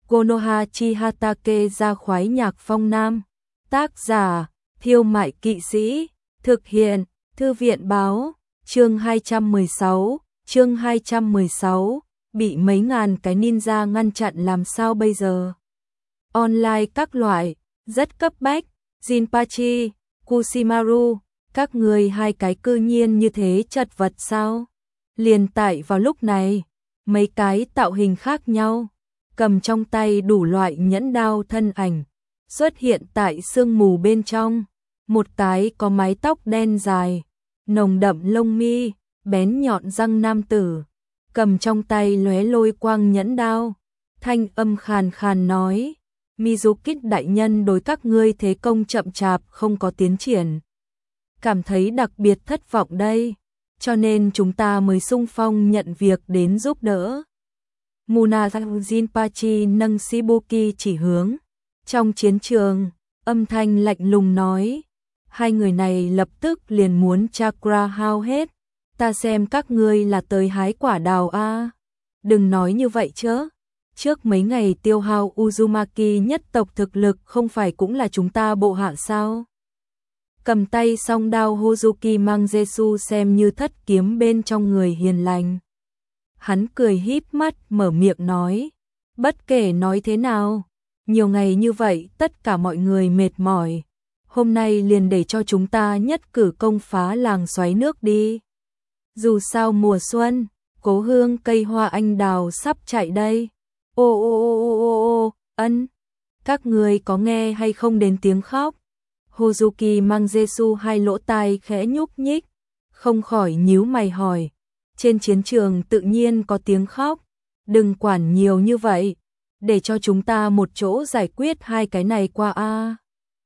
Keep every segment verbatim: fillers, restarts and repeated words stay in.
Konoha Chihatake ra khoái nhạc phong nam. Tác giả, Thiêu Mại Kỵ Sĩ. Thực hiện, Thư viện báo. Chương hai trăm mười sáu, chương hai trăm mười sáu, bị mấy ngàn cái ninja ngăn chặn làm sao bây giờ? Online các loại, rất cấp bách. Jinpachi, Kushimaru, các người hai cái cư nhiên như thế chật vật sao? Liền tại vào lúc này, mấy cái tạo hình khác nhau, cầm trong tay đủ loại nhẫn đao thân ảnh, xuất hiện tại sương mù bên trong. Một cái có mái tóc đen dài, nồng đậm lông mi, bén nhọn răng nam tử, cầm trong tay lóe lôi quang nhẫn đao, thanh âm khàn khàn nói: Mizukit đại nhân đối các ngươi thế công chậm chạp không có tiến triển, cảm thấy đặc biệt thất vọng đây, cho nên chúng ta mới xung phong nhận việc đến giúp đỡ. Muna Jinpachi nâng Shibuki chỉ hướng trong chiến trường, âm thanh lạnh lùng nói: hai người này lập tức liền muốn chakra hao hết, ta xem các ngươi là tới hái quả đào a. À. Đừng nói như vậy chứ, trước mấy ngày tiêu hao Uzumaki nhất tộc thực lực không phải cũng là chúng ta bộ hạ sao? Cầm tay song đao Hozuki Mangesu xem như thất kiếm bên trong người hiền lành. Hắn cười híp mắt mở miệng nói: bất kể nói thế nào, nhiều ngày như vậy tất cả mọi người mệt mỏi, hôm nay liền để cho chúng ta nhất cử công phá làng xoáy nước đi. Dù sao mùa xuân, cố hương cây hoa anh đào sắp chạy đây. Ô ô ô ô ô ô, ân, các người có nghe hay không đến tiếng khóc? Hozuki Mangesu hai lỗ tai khẽ nhúc nhích, không khỏi nhíu mày hỏi: trên chiến trường tự nhiên có tiếng khóc, đừng quản nhiều như vậy, để cho chúng ta một chỗ giải quyết hai cái này qua a.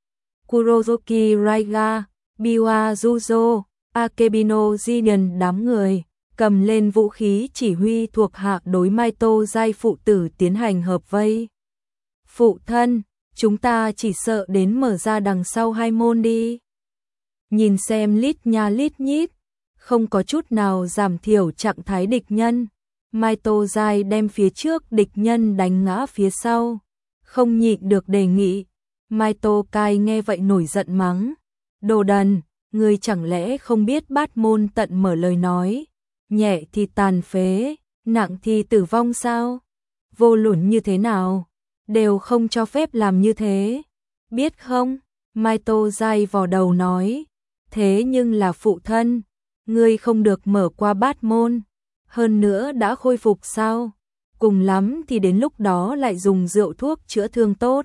Kurozuki Raiga, Biwa Juzo, Akebino Jigen đám người cầm lên vũ khí chỉ huy thuộc hạ đối Maito giai phụ tử tiến hành hợp vây. Phụ thân, chúng ta chỉ sợ đến mở ra đằng sau hai môn đi. Nhìn xem lít nha lít nhít, không có chút nào giảm thiểu trạng thái địch nhân. Maito giai đem phía trước địch nhân đánh ngã phía sau, không nhịn được đề nghị. Maito Kai nghe vậy nổi giận mắng: đồ đần, ngươi chẳng lẽ không biết bát môn tận mở lời nói, nhẹ thì tàn phế, nặng thì tử vong sao? Vô luận như thế nào, đều không cho phép làm như thế, biết không? Maito giai vò đầu nói: thế nhưng là phụ thân, ngươi không được mở qua bát môn, hơn nữa đã khôi phục sao? Cùng lắm thì đến lúc đó lại dùng rượu thuốc chữa thương tốt.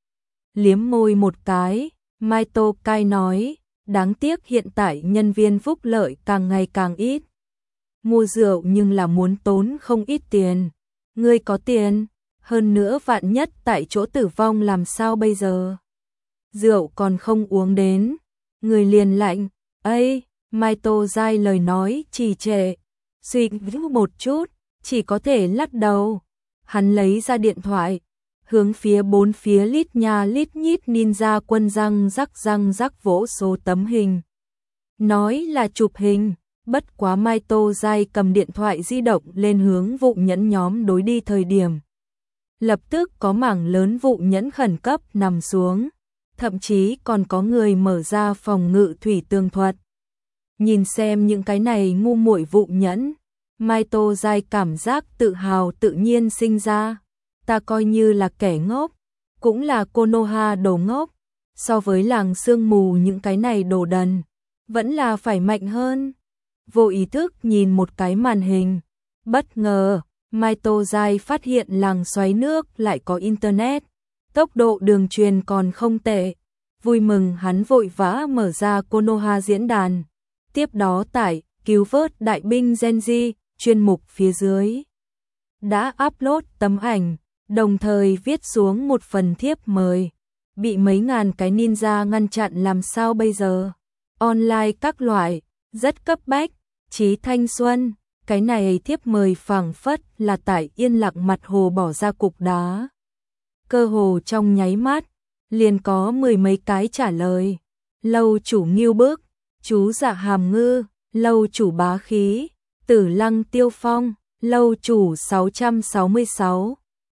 Liếm môi một cái, Maito Kai nói: đáng tiếc hiện tại nhân viên phúc lợi càng ngày càng ít. Mua rượu nhưng là muốn tốn không ít tiền. Ngươi có tiền, hơn nữa vạn nhất tại chỗ tử vong làm sao bây giờ? Rượu còn không uống đến, người liền lạnh. Ây, Maito giai lời nói trì trệ, suy nghĩ một chút, chỉ có thể lắc đầu. Hắn lấy ra điện thoại, hướng phía bốn phía lít nha lít nhít ninja quân răng rắc răng rắc vỗ số tấm hình. Nói là chụp hình, bất quá Maito giai cầm điện thoại di động lên hướng vụ nhẫn nhóm đối đi thời điểm. Lập tức có mảng lớn vụ nhẫn khẩn cấp nằm xuống, thậm chí còn có người mở ra phòng ngự thủy tường thuật. Nhìn xem những cái này ngu muội vụ nhẫn, Maito giai cảm giác tự hào tự nhiên sinh ra. Ta coi như là kẻ ngốc, cũng là Konoha đồ ngốc, so với làng sương mù những cái này đồ đần, vẫn là phải mạnh hơn. Vô ý thức nhìn một cái màn hình, bất ngờ, Maito giai phát hiện làng xoáy nước lại có internet, tốc độ đường truyền còn không tệ. Vui mừng hắn vội vã mở ra Konoha diễn đàn, tiếp đó tải cứu vớt đại binh Genji chuyên mục phía dưới. Đã upload tấm ảnh, đồng thời viết xuống một phần thiếp mời. Bị mấy ngàn cái ninja ngăn chặn làm sao bây giờ? Online các loại, rất cấp bách, Chí thanh xuân. Cái này thiếp mời phảng phất là tại yên lặng mặt hồ bỏ ra cục đá. Cơ hồ trong nháy mắt, liền có mười mấy cái trả lời. Lâu chủ Nghiêu Bức, chú Dạ Hàm Ngư, lâu chủ Bá Khí, Tử Lăng Tiêu Phong, lâu chủ sáu trăm sáu mươi sáu.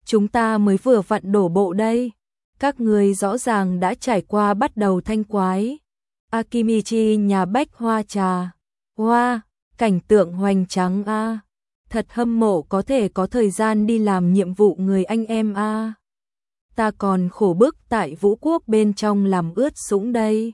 chúng ta mới vừa vặn đổ bộ đây. Các người rõ ràng đã trải qua bắt đầu thanh quái. Akimichi nhà bách hoa trà. Hoa, wow, cảnh tượng hoành tráng a. À. Thật hâm mộ có thể có thời gian đi làm nhiệm vụ người anh em a. À. Ta còn khổ bức tại Vũ Quốc bên trong làm ướt sũng đây.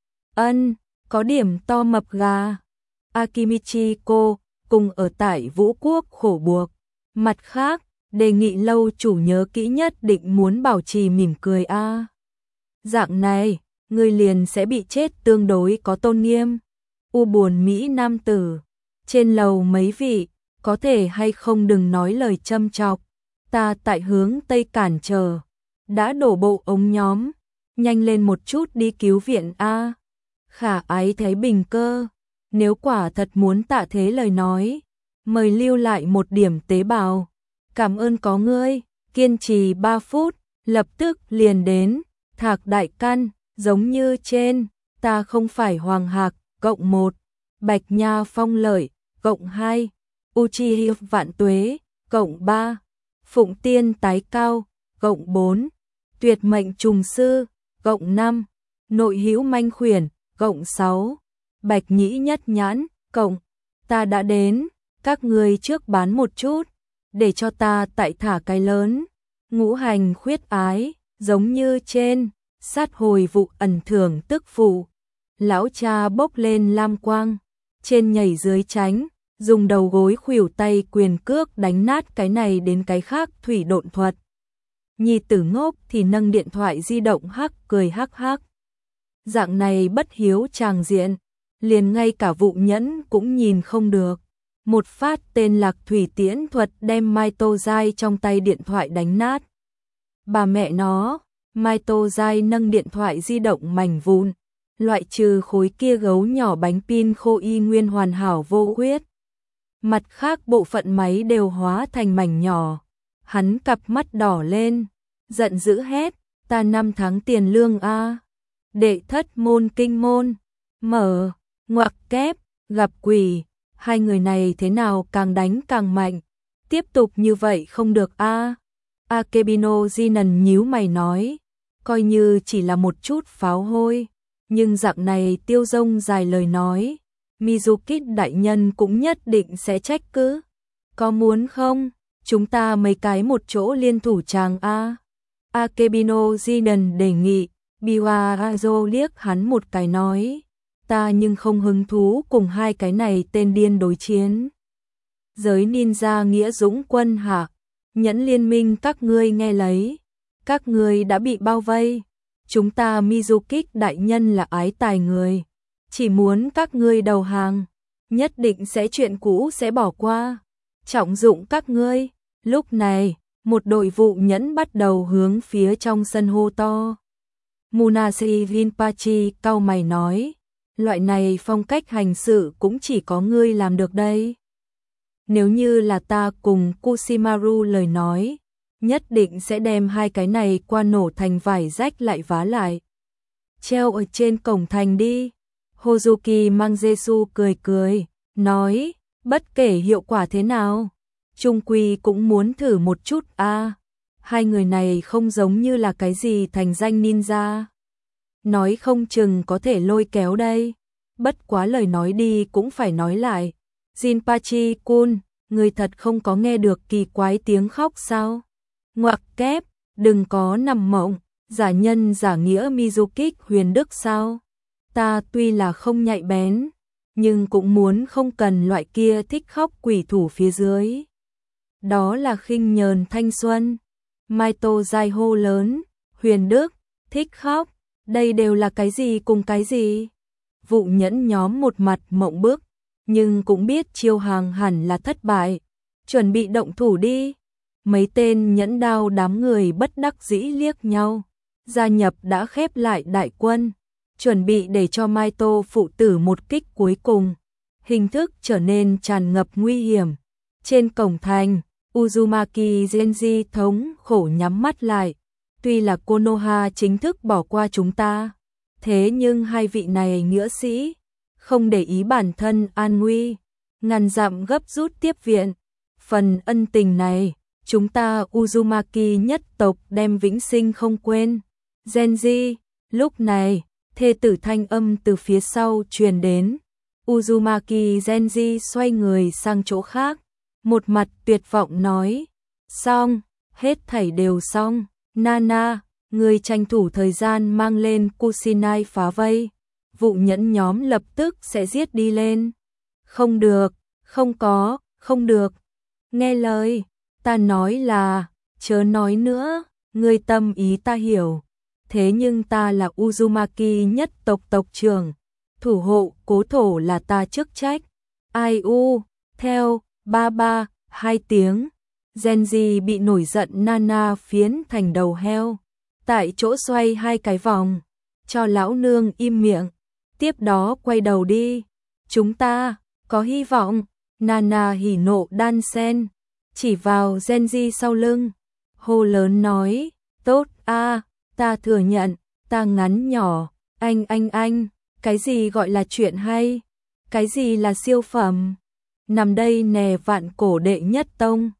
Ân, có điểm to mập gà. Akimichi cô, cùng ở tại Vũ Quốc khổ buộc. Mặt khác, đề nghị lâu chủ nhớ kỹ nhất định muốn bảo trì mỉm cười a. À. Dạng này, người liền sẽ bị chết tương đối có tôn nghiêm. U buồn Mỹ nam tử. Trên lầu mấy vị, có thể hay không đừng nói lời châm chọc. Ta tại hướng Tây cản trở. Đã đổ bộ ống nhóm. Nhanh lên một chút đi cứu viện a. Khả ái thấy bình cơ. Nếu quả thật muốn tạ thế lời nói, mời lưu lại một điểm tế bào. Cảm ơn có ngươi, kiên trì ba phút, lập tức liền đến. Thạc đại căn, giống như trên, ta không phải Hoàng Hạc, cộng một, Bạch Nha Phong Lợi, cộng hai, Uchiha Vạn Tuế, cộng ba, Phụng Tiên Tái Cao, cộng bốn, Tuyệt Mệnh Trùng Sư, cộng năm, Nội Hữu Manh Khuyển, cộng sáu, Bạch Nhĩ Nhất Nhãn, cộng, ta đã đến, các người trước bán một chút, để cho ta tại thả cái lớn, ngũ hành khuyết ái, giống như trên, sát hồi vụ ẩn thưởng tức phụ, lão cha bốc lên lam quang, trên nhảy dưới tránh, dùng đầu gối khuỷu tay quyền cước đánh nát cái này đến cái khác thủy độn thuật. Nhi tử ngốc thì nâng điện thoại di động hắc cười hắc hắc. Dạng này bất hiếu tràng diện, liền ngay cả vụ nhẫn cũng nhìn không được. Một phát tên Lạc Thủy Tiễn thuật đem Mai Tô Giai trong tay điện thoại đánh nát. Bà mẹ nó, Mai Tô Giai nâng điện thoại di động mảnh vụn, loại trừ khối kia gấu nhỏ bánh pin khô y nguyên hoàn hảo vô khuyết. Mặt khác bộ phận máy đều hóa thành mảnh nhỏ. Hắn cặp mắt đỏ lên, giận dữ hét, ta năm tháng tiền lương a. Đệ thất môn kinh môn, mở, ngoặc kép, gặp quỷ, hai người này thế nào càng đánh càng mạnh, tiếp tục như vậy không được a. À. Akebino Jinan nhíu mày nói, coi như chỉ là một chút pháo hôi, nhưng dạng này Tiêu Dông dài lời nói, Mizuki đại nhân cũng nhất định sẽ trách cứ. Có muốn không? Chúng ta mấy cái một chỗ liên thủ chàng a. Akebino Jinan đề nghị. Biwarazo liếc hắn một cái nói, ta nhưng không hứng thú cùng hai cái này tên điên đối chiến. Giới ninja nghĩa dũng quân hạ, nhẫn liên minh các ngươi nghe lấy, các ngươi đã bị bao vây, chúng ta Mizuki đại nhân là ái tài người, chỉ muốn các ngươi đầu hàng, nhất định sẽ chuyện cũ sẽ bỏ qua, trọng dụng các ngươi. Lúc này, một đội vụ nhẫn bắt đầu hướng phía trong sân hô to. Munashi Rinpoche cau mày nói, loại này phong cách hành sự cũng chỉ có ngươi làm được đây. Nếu như là ta cùng Kushimaru lời nói, nhất định sẽ đem hai cái này qua nổ thành vải rách lại vá lại. Treo ở trên cổng thành đi. Hozuki Mangjesu cười cười, nói, bất kể hiệu quả thế nào, chung quy cũng muốn thử một chút a. À. Hai người này không giống như là cái gì thành danh ninja. Nói không chừng có thể lôi kéo đây. Bất quá lời nói đi cũng phải nói lại. Jinpachi-kun, người thật không có nghe được kỳ quái tiếng khóc sao? Ngoặc kép, đừng có nằm mộng, giả nhân giả nghĩa Mizuki huyền đức sao? Ta tuy là không nhạy bén, nhưng cũng muốn không cần loại kia thích khóc quỷ thủ phía dưới. Đó là khinh nhờn thanh xuân. Mai Tô Giai hô lớn, huyền đức, thích khóc, đây đều là cái gì cùng cái gì? Vụ nhẫn nhóm một mặt mộng bức, nhưng cũng biết chiêu hàng hẳn là thất bại, chuẩn bị động thủ đi. Mấy tên nhẫn đao đám người bất đắc dĩ liếc nhau, gia nhập đã khép lại đại quân, chuẩn bị để cho Mai Tô phụ tử một kích cuối cùng. Hình thức trở nên tràn ngập nguy hiểm. Trên cổng thành, Uzumaki Genji thống khổ nhắm mắt lại. Tuy là Konoha chính thức bỏ qua chúng ta, thế nhưng hai vị này nghĩa sĩ không để ý bản thân an nguy, ngàn dặm gấp rút tiếp viện. Phần ân tình này, chúng ta Uzumaki nhất tộc đem vĩnh sinh không quên. Genji, lúc này, thê tử thanh âm từ phía sau truyền đến. Uzumaki Genji xoay người sang chỗ khác, một mặt tuyệt vọng nói, xong, hết thảy đều xong, Nana, người tranh thủ thời gian mang lên Kusinai phá vây, vụ nhẫn nhóm lập tức sẽ giết đi lên. Không được, không có, không được, nghe lời, ta nói là, chớ nói nữa, người tâm ý ta hiểu, thế nhưng ta là Uzumaki nhất tộc tộc trưởng, thủ hộ cố thổ là ta chức trách. Ai u, theo, ba ba, hai tiếng. Genji bị nổi giận Nana phiến thành đầu heo. Tại chỗ xoay hai cái vòng. Cho lão nương im miệng. Tiếp đó quay đầu đi. Chúng ta, có hy vọng. Nana hỉ nộ đan sen. Chỉ vào Genji sau lưng. Hô lớn nói. Tốt a, ta thừa nhận. Ta ngắn nhỏ. Anh anh anh. Cái gì gọi là chuyện hay? Cái gì là siêu phẩm? Nằm đây nè vạn cổ đệ nhất tông.